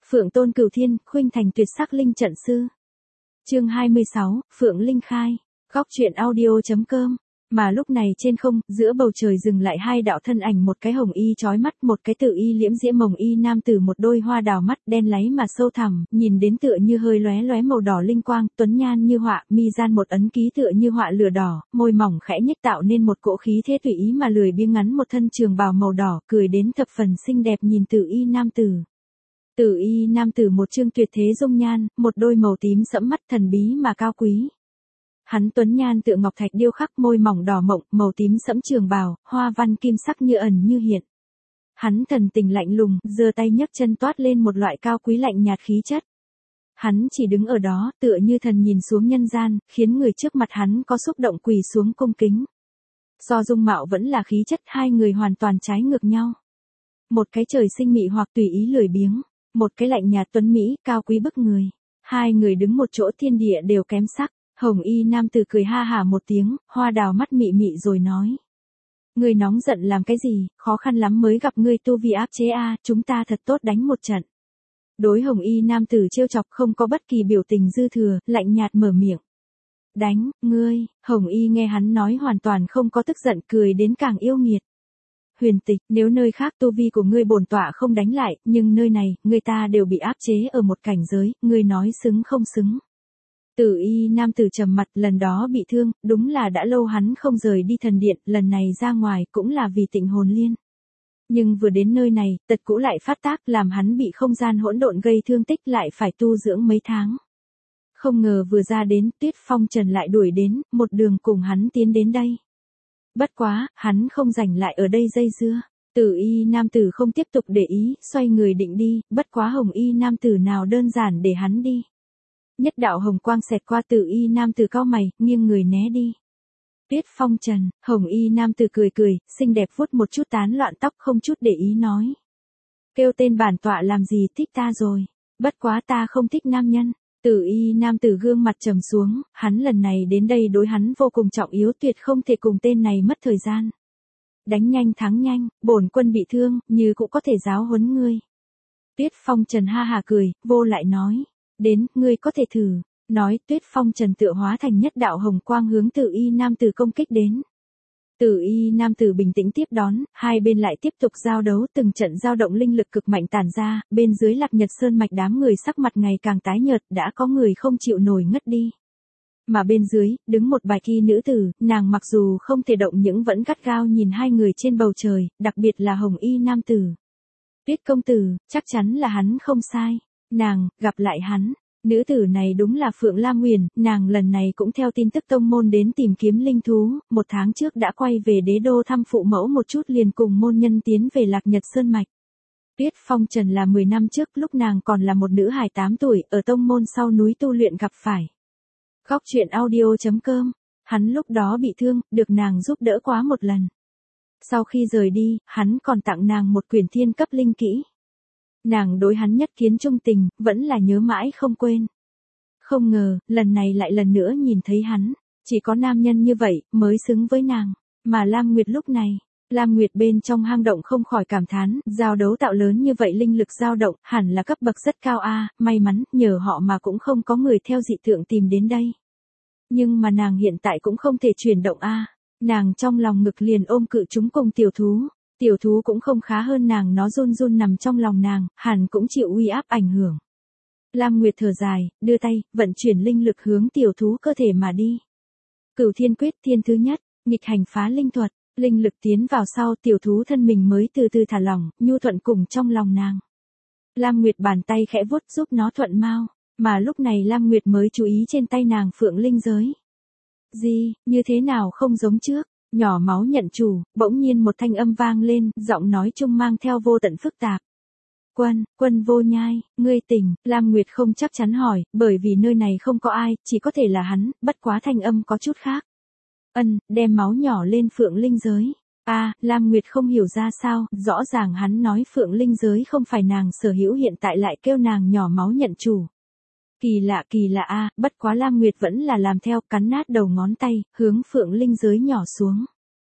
Phượng Tôn Cửu Thiên, khuynh thành tuyệt sắc linh trận sư. Chương 26, Phượng Linh khai. Góc truyện audio.com. Mà lúc này trên không, giữa bầu trời dừng lại hai đạo thân ảnh, một cái hồng y chói mắt, một cái tự y liễm diễm mồng y nam tử, một đôi hoa đào mắt đen láy mà sâu thẳm, nhìn đến tựa như hơi lóe lóe màu đỏ linh quang, tuấn nhan như họa, mi gian một ấn ký tựa như họa lửa đỏ, môi mỏng khẽ nhếch tạo nên một cỗ khí thế tùy ý mà lười biếng, ngắn một thân trường bào màu đỏ, cười đến thập phần xinh đẹp nhìn tự y nam tử. Tử y nam tử một trương tuyệt thế dung nhan, một đôi màu tím sẫm mắt thần bí mà cao quý. Hắn tuấn nhan tựa ngọc thạch điêu khắc, môi mỏng đỏ mộng, màu tím sẫm trường bào, hoa văn kim sắc như ẩn như hiện. Hắn thần tình lạnh lùng, giơ tay nhấc chân toát lên một loại cao quý lạnh nhạt khí chất. Hắn chỉ đứng ở đó, tựa như thần nhìn xuống nhân gian, khiến người trước mặt hắn có xúc động quỳ xuống cung kính. Do dung mạo vẫn là khí chất, hai người hoàn toàn trái ngược nhau. Một cái trời sinh mị hoặc tùy ý lười biếng, một cái lạnh nhạt tuấn mỹ, cao quý bức người. Hai người đứng một chỗ thiên địa đều kém sắc. Hồng y nam tử cười ha hả một tiếng, hoa đào mắt mị mị rồi nói. Ngươi nóng giận làm cái gì, khó khăn lắm mới gặp ngươi tu vi áp chế a, chúng ta thật tốt đánh một trận. Đối hồng y nam tử trêu chọc không có bất kỳ biểu tình dư thừa, lạnh nhạt mở miệng. Đánh, ngươi, hồng y nghe hắn nói hoàn toàn không có tức giận, cười đến càng yêu nghiệt. Huyền Tịch, nếu nơi khác tu vi của ngươi bổn tọa không đánh lại, nhưng nơi này, người ta đều bị áp chế ở một cảnh giới, ngươi nói xứng không xứng. Tử y nam tử trầm mặt, lần đó bị thương, đúng là đã lâu hắn không rời đi thần điện, lần này ra ngoài cũng là vì tịnh hồn liên. Nhưng vừa đến nơi này, tật cũ lại phát tác, làm hắn bị không gian hỗn độn gây thương tích, lại phải tu dưỡng mấy tháng. Không ngờ vừa ra đến, Tuyết Phong Trần lại đuổi đến, một đường cùng hắn tiến đến đây. Bất quá, hắn không rảnh lại ở đây dây dưa. Tử y nam tử không tiếp tục để ý, xoay người định đi, bất quá hồng y nam tử nào đơn giản để hắn đi. Nhất đạo hồng quang xẹt qua, tử y nam tử cau mày, nghiêng người né đi. Tuyết Phong Trần, hồng y nam tử cười cười, xinh đẹp vuốt một chút tán loạn tóc, không chút để ý nói. Kêu tên bản tọa làm gì, thích ta rồi. Bất quá ta không thích nam nhân. Tử y nam tử gương mặt trầm xuống, hắn lần này đến đây đối hắn vô cùng trọng yếu, tuyệt không thể cùng tên này mất thời gian. Đánh nhanh thắng nhanh, bổn quân bị thương, như cũng có thể giáo huấn ngươi. Tuyết Phong Trần ha hà cười, vô lại nói. Đến, ngươi có thể thử. Nói, Tuyết Phong Trần tựa hóa thành nhất đạo hồng quang hướng tử y nam tử công kích đến. Tử y nam tử bình tĩnh tiếp đón, hai bên lại tiếp tục giao đấu, từng trận dao động linh lực cực mạnh tản ra, bên dưới Lạc Nhật Sơn mạch đám người sắc mặt ngày càng tái nhợt, đã có người không chịu nổi ngất đi. Mà bên dưới, đứng một bạch y nữ tử, nàng mặc dù không thể động nhưng vẫn gắt gao nhìn hai người trên bầu trời, đặc biệt là hồng y nam tử. Tuyết công tử, chắc chắn là hắn không sai. Nàng, gặp lại hắn. Nữ tử này đúng là Phượng Lam Nguyền, nàng lần này cũng theo tin tức tông môn đến tìm kiếm linh thú, một tháng trước đã quay về đế đô thăm phụ mẫu một chút, liền cùng môn nhân tiến về Lạc Nhật Sơn mạch. Tuyết Phong Trần là 10 năm trước, lúc nàng còn là một nữ hài 8 tuổi, ở tông môn sau núi tu luyện gặp phải. Góc truyện audio.com, hắn lúc đó bị thương, được nàng giúp đỡ quá một lần. Sau khi rời đi, hắn còn tặng nàng một quyển thiên cấp linh kỹ. Nàng đối hắn nhất kiến trung tình, vẫn là nhớ mãi không quên. Không ngờ, lần này lại lần nữa nhìn thấy hắn, chỉ có nam nhân như vậy, mới xứng với nàng. Mà Lam Nguyệt lúc này, Lam Nguyệt bên trong hang động không khỏi cảm thán, giao đấu tạo lớn như vậy, linh lực dao động, hẳn là cấp bậc rất cao a, may mắn, nhờ họ mà cũng không có người theo dị tượng tìm đến đây. Nhưng mà nàng hiện tại cũng không thể chuyển động a, nàng trong lòng ngực liền ôm cự chúng cùng tiểu thú. Tiểu thú cũng không khá hơn nàng, nó run run nằm trong lòng nàng, hẳn cũng chịu uy áp ảnh hưởng. Lam Nguyệt thở dài, đưa tay, vận chuyển linh lực hướng tiểu thú cơ thể mà đi. Cửu Thiên Quyết thiên thứ nhất, nghịch hành phá linh thuật, linh lực tiến vào sau, tiểu thú thân mình mới từ từ thả lỏng, nhu thuận cùng trong lòng nàng. Lam Nguyệt bàn tay khẽ vuốt giúp nó thuận mau, mà lúc này Lam Nguyệt mới chú ý trên tay nàng phượng linh giới. Gì, như thế nào không giống trước? Nhỏ máu nhận chủ, bỗng nhiên một thanh âm vang lên, giọng nói chung mang theo vô tận phức tạp. Quân vô nhai, ngươi tỉnh, Lam Nguyệt không chắc chắn hỏi, bởi vì nơi này không có ai, chỉ có thể là hắn, bất quá thanh âm có chút khác. Đem máu nhỏ lên phượng linh giới. Lam Nguyệt không hiểu ra sao, rõ ràng hắn nói phượng linh giới không phải nàng sở hữu, hiện tại lại kêu nàng nhỏ máu nhận chủ. Kỳ lạ bất quá Lam Nguyệt vẫn là làm theo, cắn nát đầu ngón tay, hướng phượng linh giới nhỏ xuống.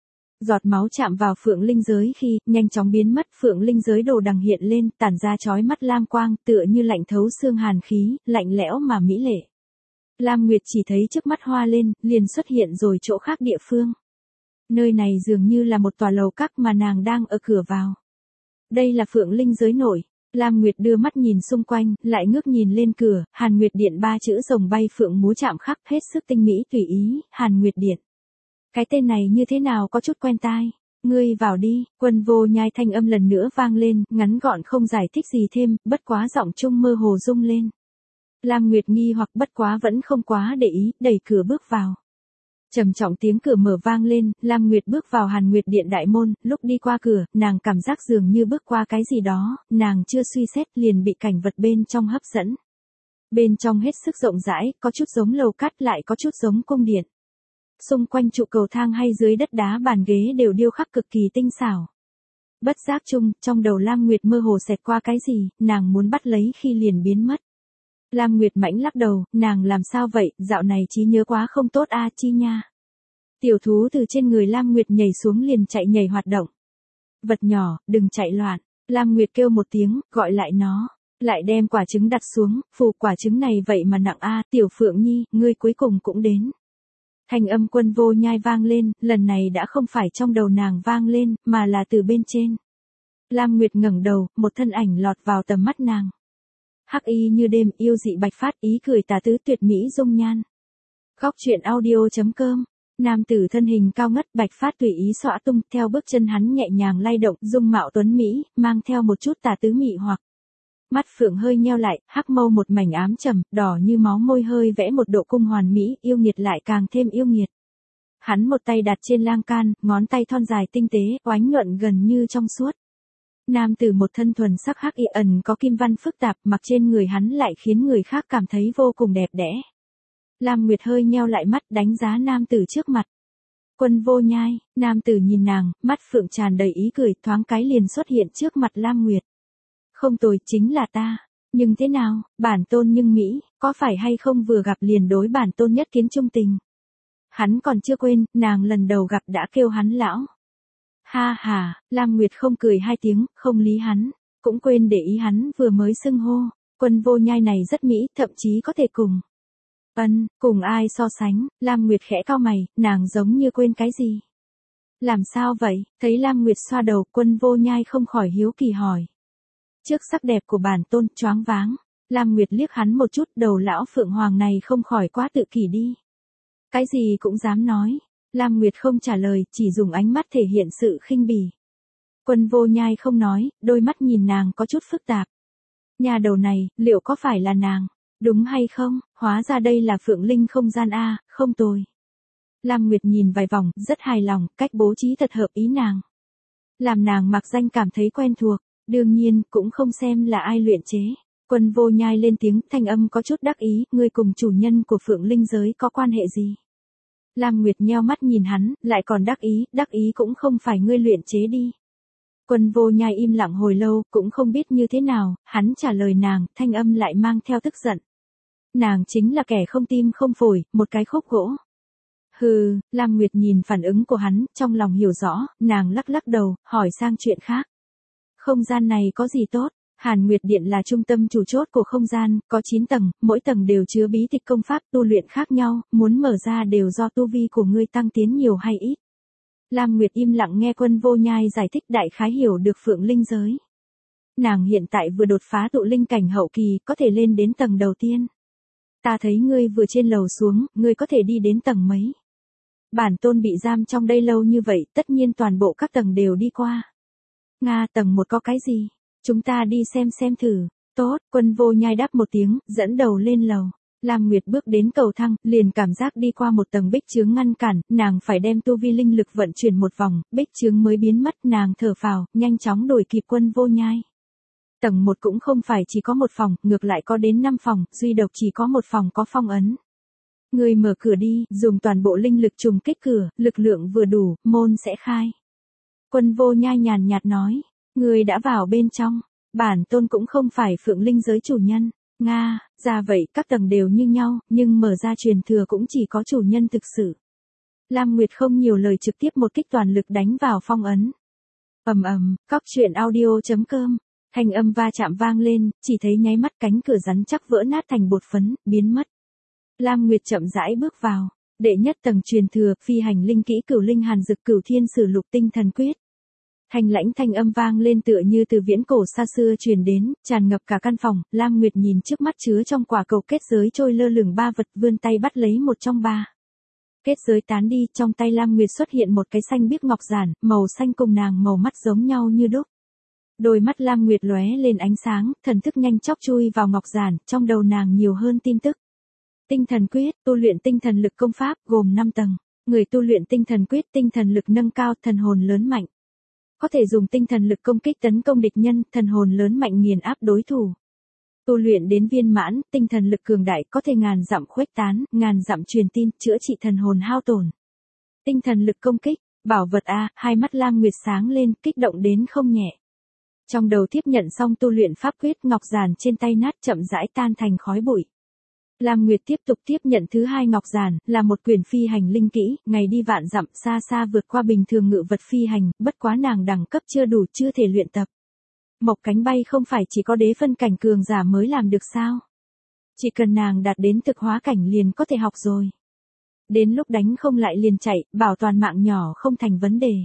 Giọt máu chạm vào phượng linh giới khi, nhanh chóng biến mất, phượng linh giới đồ đằng hiện lên, tản ra chói mắt lam quang, tựa như lạnh thấu xương hàn khí, lạnh lẽo mà mỹ lệ. Lam Nguyệt chỉ thấy trước mắt hoa lên, liền xuất hiện rồi chỗ khác địa phương. Nơi này dường như là một tòa lầu các mà nàng đang ở cửa vào. Đây là phượng linh giới nội. Lam Nguyệt đưa mắt nhìn xung quanh, lại ngước nhìn lên cửa, Hàn Nguyệt Điện, 3 chữ rồng bay phượng múa chạm khắc, hết sức tinh mỹ tùy ý, Hàn Nguyệt Điện. Cái tên này như thế nào có chút quen tai. Ngươi vào đi, Quân Vô Nhai thanh âm lần nữa vang lên, ngắn gọn không giải thích gì thêm, bất quá giọng trung mơ hồ rung lên. Lam Nguyệt nghi hoặc bất quá vẫn không quá để ý, đẩy cửa bước vào. Trầm trọng tiếng cửa mở vang lên, Lam Nguyệt bước vào Hàn Nguyệt Điện đại môn, lúc đi qua cửa, nàng cảm giác dường như bước qua cái gì đó, nàng chưa suy xét liền bị cảnh vật bên trong hấp dẫn. Bên trong hết sức rộng rãi, có chút giống lầu cát lại có chút giống cung điện. Xung quanh trụ cầu thang hay dưới đất đá bàn ghế đều điêu khắc cực kỳ tinh xảo. Bất giác chung, trong đầu Lam Nguyệt mơ hồ xẹt qua cái gì, nàng muốn bắt lấy khi liền biến mất. Lam Nguyệt mãnh lắc đầu, nàng làm sao vậy, dạo này trí nhớ quá không tốt a chi nha. Tiểu thú từ trên người Lam Nguyệt nhảy xuống liền chạy nhảy hoạt động. Vật nhỏ, đừng chạy loạn. Lam Nguyệt kêu một tiếng, gọi lại nó. Lại đem quả trứng đặt xuống, phù quả trứng này vậy mà nặng a, Tiểu Phượng Nhi, ngươi cuối cùng cũng đến. Thanh âm Quân Vô Nhai vang lên, lần này đã không phải trong đầu nàng vang lên, mà là từ bên trên. Lam Nguyệt ngẩng đầu, một thân ảnh lọt vào tầm mắt nàng. Hắc y như đêm, yêu dị bạch phát, ý cười tà tứ tuyệt mỹ dung nhan. Góc truyện audio.com. Nam tử thân hình cao ngất, bạch phát tùy ý xõa tung, theo bước chân hắn nhẹ nhàng lay động, dung mạo tuấn mỹ, mang theo một chút tà tứ mị hoặc. Mắt phượng hơi nheo lại, hắc mâu một mảnh ám trầm, đỏ như máu, môi hơi vẽ một độ cung hoàn mỹ, yêu nghiệt lại càng thêm yêu nghiệt. Hắn một tay đặt trên lang can, ngón tay thon dài tinh tế, oánh nhuận gần như trong suốt. Nam tử một thân thuần sắc hắc y ẩn có kim văn phức tạp, mặc trên người hắn lại khiến người khác cảm thấy vô cùng đẹp đẽ. Lam Nguyệt hơi nheo lại mắt, đánh giá nam tử trước mặt. Quân Vô Nhai, nam tử nhìn nàng, mắt phượng tràn đầy ý cười, thoáng cái liền xuất hiện trước mặt Lam Nguyệt. Không tồi, chính là ta. Nhưng thế nào, bản tôn nhưng Mỹ, có phải hay không vừa gặp liền đối bản tôn nhất kiến trung tình. Hắn còn chưa quên, nàng lần đầu gặp đã kêu hắn lão. Ha ha, Lam Nguyệt không cười hai tiếng, không lý hắn, cũng quên để ý hắn vừa mới xưng hô. Quân Vô Nhai này rất mỹ, thậm chí có thể cùng. Cùng ai so sánh, Lam Nguyệt khẽ cau mày, nàng giống như quên cái gì. Làm sao vậy, thấy Lam Nguyệt xoa đầu, Quân Vô Nhai không khỏi hiếu kỳ hỏi. Trước sắc đẹp của bản tôn, choáng váng. Lam Nguyệt liếc hắn một chút, đầu lão phượng hoàng này không khỏi quá tự kỷ đi. Cái gì cũng dám nói. Lam Nguyệt không trả lời, chỉ dùng ánh mắt thể hiện sự khinh bỉ. Quân Vô Nhai không nói, đôi mắt nhìn nàng có chút phức tạp. Nhà đầu này, liệu có phải là nàng? Đúng hay không, hóa ra đây là phượng linh không gian a, không tồi. Lam Nguyệt nhìn vài vòng, rất hài lòng, cách bố trí thật hợp ý nàng. Làm nàng mặc danh cảm thấy quen thuộc, đương nhiên, cũng không xem là ai luyện chế. Quân Vô Nhai lên tiếng, thanh âm có chút đắc ý, ngươi cùng chủ nhân của phượng linh giới có quan hệ gì? Lam Nguyệt nheo mắt nhìn hắn, lại còn đắc ý cũng không phải ngươi luyện chế đi. Quân Vô Nhai im lặng hồi lâu, cũng không biết như thế nào, hắn trả lời nàng, thanh âm lại mang theo tức giận. Nàng chính là kẻ không tim không phổi, một cái khúc gỗ. Hừ, Lam Nguyệt nhìn phản ứng của hắn, trong lòng hiểu rõ, nàng lắc lắc đầu, hỏi sang chuyện khác. Không gian này có gì tốt? Hàn Nguyệt Điện là trung tâm chủ chốt của không gian, có 9 tầng, mỗi tầng đều chứa bí tịch công pháp tu luyện khác nhau, muốn mở ra đều do tu vi của ngươi tăng tiến nhiều hay ít. Lam Nguyệt im lặng nghe Quân Vô Nhai giải thích, đại khái hiểu được phượng linh giới. Nàng hiện tại vừa đột phá tụ linh cảnh hậu kỳ, có thể lên đến tầng đầu tiên. Ta thấy ngươi vừa trên lầu xuống, ngươi có thể đi đến tầng mấy? Bản tôn bị giam trong đây lâu như vậy, tất nhiên toàn bộ các tầng đều đi qua. Nga, tầng 1 có cái gì? Chúng ta đi xem thử. Tốt, Quân Vô Nhai đáp một tiếng, dẫn đầu lên lầu. Lam Nguyệt bước đến cầu thang, liền cảm giác đi qua một tầng bích chướng ngăn cản, nàng phải đem tu vi linh lực vận chuyển một vòng, bích chướng mới biến mất, nàng thở phào, nhanh chóng đuổi kịp Quân Vô Nhai. Tầng 1 cũng không phải chỉ có một phòng, ngược lại có đến 5 phòng, duy độc chỉ có một phòng có phong ấn. Người mở cửa đi, dùng toàn bộ linh lực trùng kích cửa, lực lượng vừa đủ, môn sẽ khai. Quân Vô Nhai nhàn nhạt nói, người đã vào bên trong, bản tôn cũng không phải phượng linh giới chủ nhân. Nga, ra vậy, các tầng đều như nhau, nhưng mở ra truyền thừa cũng chỉ có chủ nhân thực sự. Lam Nguyệt không nhiều lời trực tiếp một kích toàn lực đánh vào phong ấn. Cóc truyện audio.com. Thanh âm va chạm vang lên, chỉ thấy nháy mắt cánh cửa rắn chắc vỡ nát thành bột phấn, biến mất. Lam Nguyệt chậm rãi bước vào. Đệ nhất tầng truyền thừa, phi hành linh kỹ Cửu Linh Hàn Dực Cửu Thiên Sử Lục Tinh Thần Quyết. Thanh lãnh thanh âm vang lên tựa như từ viễn cổ xa xưa truyền đến, tràn ngập cả căn phòng. Lam Nguyệt nhìn trước mắt chứa trong quả cầu kết giới trôi lơ lửng ba vật, vươn tay bắt lấy một trong ba. Kết giới tán đi, trong tay Lam Nguyệt xuất hiện một cái xanh biếc ngọc giản, màu xanh cùng nàng màu mắt giống nhau như đúc. Đôi mắt Lam Nguyệt lóe lên ánh sáng, thần thức nhanh chóng chui vào ngọc giản, trong đầu nàng nhiều hơn tin tức. Tinh thần quyết, tu luyện tinh thần lực công pháp, gồm 5 tầng. Người tu luyện tinh thần quyết, tinh thần lực nâng cao, thần hồn lớn mạnh. Có thể dùng tinh thần lực công kích tấn công địch nhân, thần hồn lớn mạnh nghiền áp đối thủ. Tu luyện đến viên mãn, tinh thần lực cường đại, có thể ngàn dặm khuếch tán, ngàn dặm truyền tin, chữa trị thần hồn hao tổn. Tinh thần lực công kích, bảo vật a, hai mắt Lam Nguyệt sáng lên, kích động đến không nhẹ. Trong đầu tiếp nhận xong tu luyện pháp quyết, ngọc giản trên tay nát chậm rãi tan thành khói bụi. Lam Nguyệt tiếp tục tiếp nhận thứ hai ngọc giản, là một quyển phi hành linh kỹ, ngày đi vạn dặm, xa xa vượt qua bình thường ngự vật phi hành, bất quá nàng đẳng cấp chưa đủ, chưa thể luyện tập. Mộc cánh bay không phải chỉ có đế phân cảnh cường giả mới làm được sao? Chỉ cần nàng đạt đến thực hóa cảnh liền có thể học rồi. Đến lúc đánh không lại liền chạy, bảo toàn mạng nhỏ không thành vấn đề.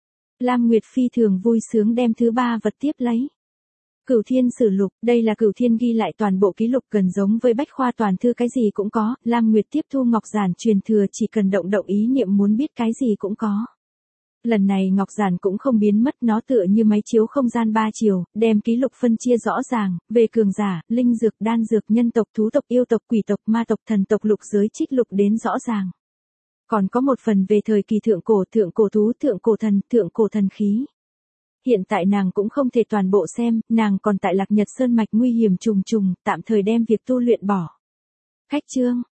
Lam Nguyệt phi thường vui sướng đem thứ ba vật tiếp lấy. Cửu Thiên Sử Lục, đây là Cửu Thiên ghi lại toàn bộ ký lục, gần giống với bách khoa toàn thư, cái gì cũng có. Lam Nguyệt tiếp thu ngọc giản truyền thừa, chỉ cần động ý niệm muốn biết cái gì cũng có. Lần này ngọc giản cũng không biến mất, nó tựa như máy chiếu không gian 3 chiều, đem ký lục phân chia rõ ràng, về cường giả, linh dược, đan dược, nhân tộc, thú tộc, yêu tộc, quỷ tộc, ma tộc, thần tộc, lục giới trích lục đến rõ ràng. Còn có một phần về thời kỳ thượng cổ thú, thượng cổ thần khí. Hiện tại nàng cũng không thể toàn bộ xem, nàng còn tại Lạc Nhật Sơn mạch nguy hiểm trùng trùng, tạm thời đem việc tu luyện bỏ. Khách chương,